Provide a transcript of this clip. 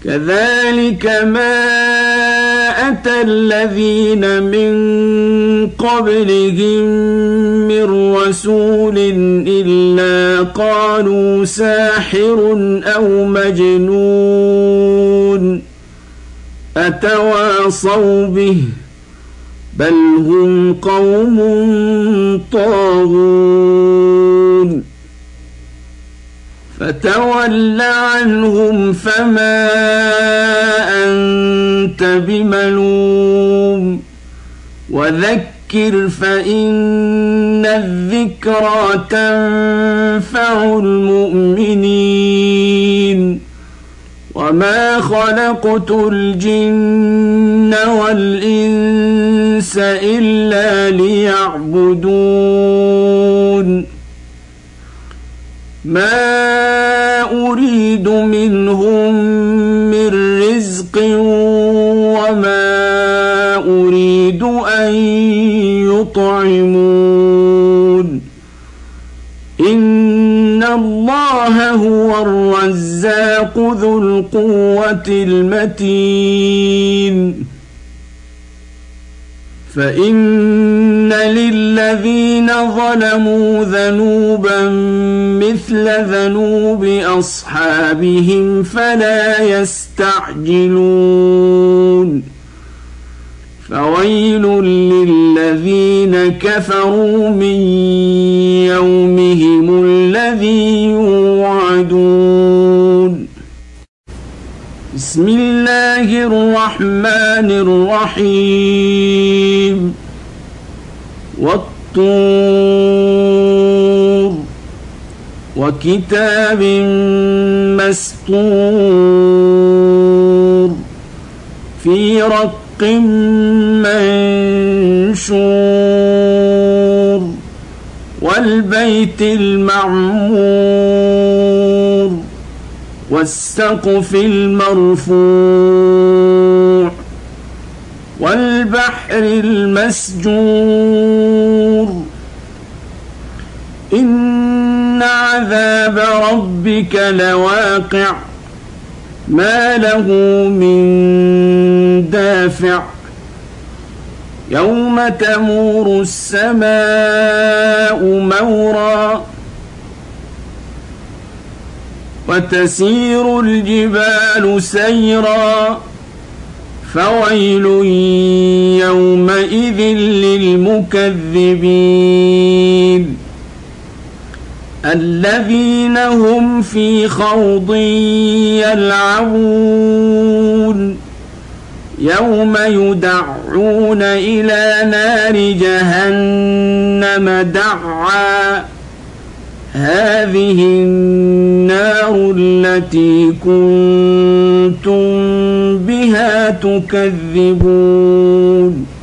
كذلك ما أتى الذين من قبلهم من رسول إلا قالوا ساحر أو مجنون أتواصوا به بل هم قوم طاغون فتول عنهم فما أنت بملوم وذكر فإن الذكرى تنفع المؤمنين وما خلقت الجن والإنس إلا ليعبدون ما أريد منهم من رزق وما أريد أن يطعمون إن الله هو الرزاق ذو القوة المتين فإن للذين ظلموا ذنوبا مثل ذنوب أصحابهم فلا يستعجلون فويل للذين كفروا من يومهم الذي يوعدون بسم الله الرحمن الرحيم والطور وكتاب مسطور في رق منشور والبيت المعمور والسقف المرفوع والبحر المسجور إن عذاب ربك لواقع ما له من دافع يوم تمور السماء مورا وتسير الجبال سيرا فويل يومئذ للمكذبين الذين هم في خوض يلعبون يوم يدعون إلى نار جهنم دعا هذه النار التي كنتم بها تكذبون